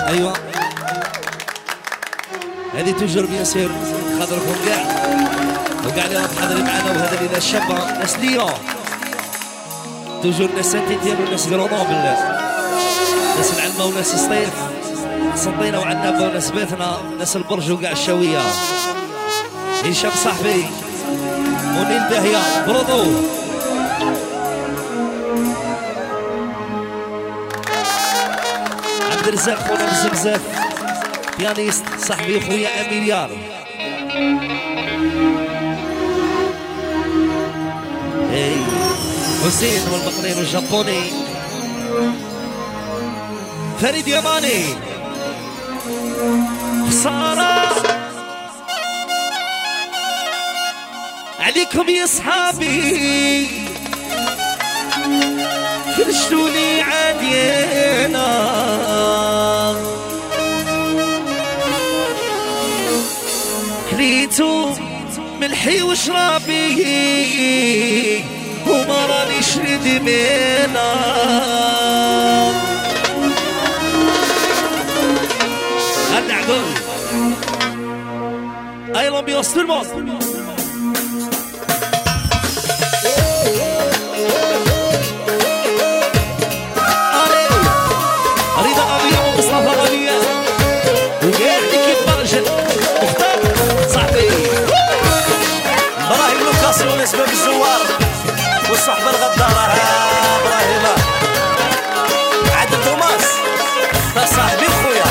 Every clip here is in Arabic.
ايوه هذه توجور بيان سير خاطركم كاع وكاع اللي راهم حاضرين معنا وهذا اللي ناس شابه ناس ليون توجور ناس سانتيتيان وناس غرونوبل ناس العلمه وناس سطيف سنطينه وعنابه وناس بيتنا ناس البرج وكاع الشاويه هشام صاحبي ونيل داهيه برودو عبد الرزاق خونا بزاف بيانيست صاحبي وخويا اميليار اي حسين والمقرين الجابوني فريد يماني خسارة عليكم يا صحابي فرشتوني عادينا كليتو ملحي وشرابي وما راني شريد مينا هل نعقل اي لامبيونس تو الموند ونسبة بالزوار والصحبة الغدارة ابراهيم عادل توماس صاحبي وخويا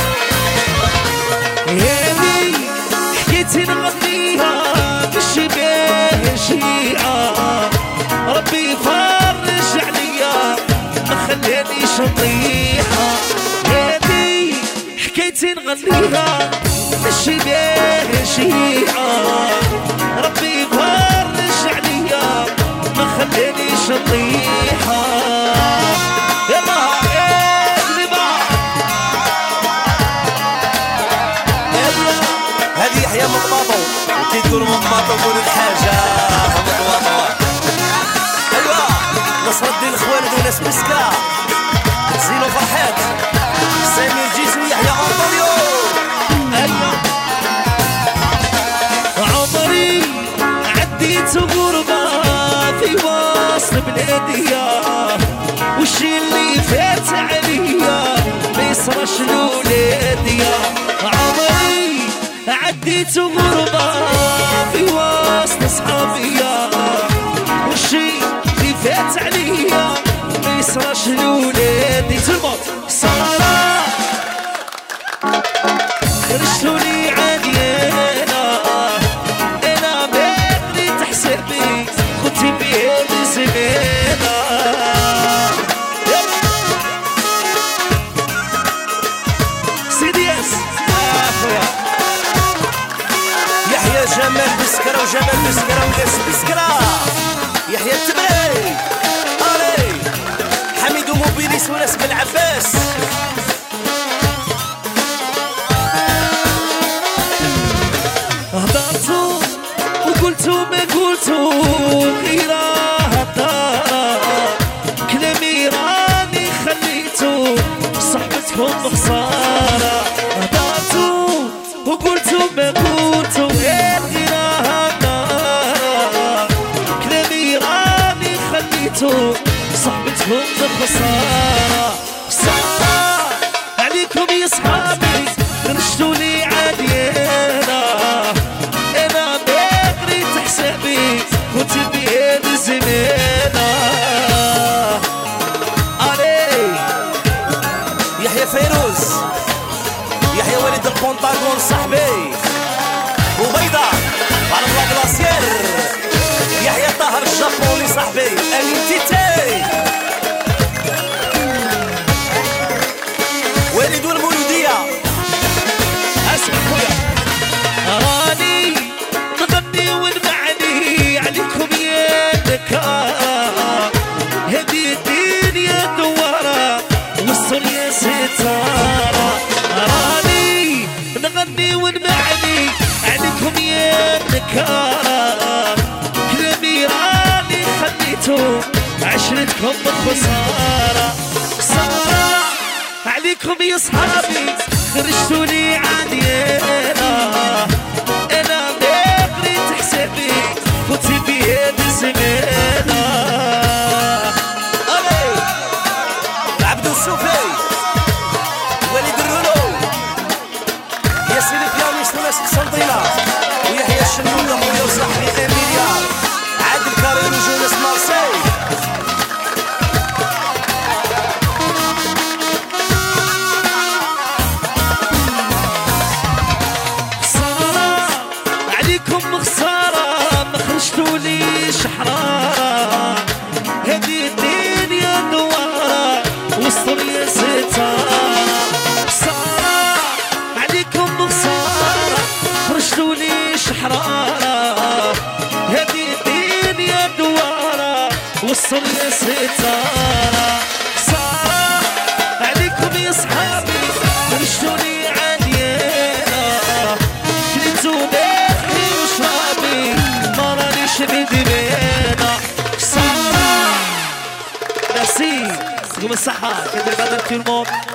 هذي حكيتي نغنيها بالشبيه شيعة ربي يفرج عليا ما خلانيش نطيحة هذي حكيتي نغنيها بالشبيه شيعة ربي يفرج عليا ما خلانيش نطيحة يلا اقلبها هذه يحيى مطماطو وكي تقول مطماطو قول الحاجة مطماطو ايوا نصر الدين الخوالد وناس مسكرة زينو فرحات سمير جيزو يحيى انطونيو ايوا عمري عديت غربة في وسط بلادية وشي اللي فات عليا ما يصرش لولادية عمري عديت غربة في وسط صحابية وشي اللي فات عليا ما يصرش لولادي تلمط سارة خرجتوني عادينا انا بدري تحسبي كنتي بيدي زمينا سيدي اس يحيى جمال بسكرة وجمال بسكرة وناس بسكرة يحيى التبري علي حميد وموبيليس وناس بالعباس هضرتو وقلتو ما قلتو غير هضارة كلامي راني خليتو صحبتكم خسارة هضرتو وقلتو ما قلتو غير هضارة كلامي راني خليتو صحبتكم خسارة خسارة عليكم يا صحابي رشتوني عادينا انا بدري تحسبي كنت بيد زمينا علي يحيى فيروز يحيى وليد البونطاغون صاحبي وبيضة على بلا كلاسيير يحيى طاهر الجابوني صاحبي امين تيتي وليد والمولودية اسمع خويا راني نغني ونمعني عليكم يا ذكاء هدي الدنيا دوارة وصل يا ستارة راني نغني ونمعني عليكم يا ذكاء كلامي راني خليتو عشرتكم خسارة خسارة عليكم يا صحابي خرجتولي عادينا انا ما قريت حسابي كنتي بيد زمينا عبد الصوفي وليد الرولو ياسين البيانيست وناس قسنطينة ويحيى الشمول اخويا وصاحبي اميليا عادل كارير وجونس مارسي خسارة ما خرجتوليش حرارة هادي الدنيا دوارة وسط يا ستارة خسارة عليكم خسارة خرجتوليش حرارة هادي الدنيا دوارة وسط يا ستارة خسارة عليكم يا صحابي خرجتولي Merci. Comme ça, c'est le gars de tout le monde.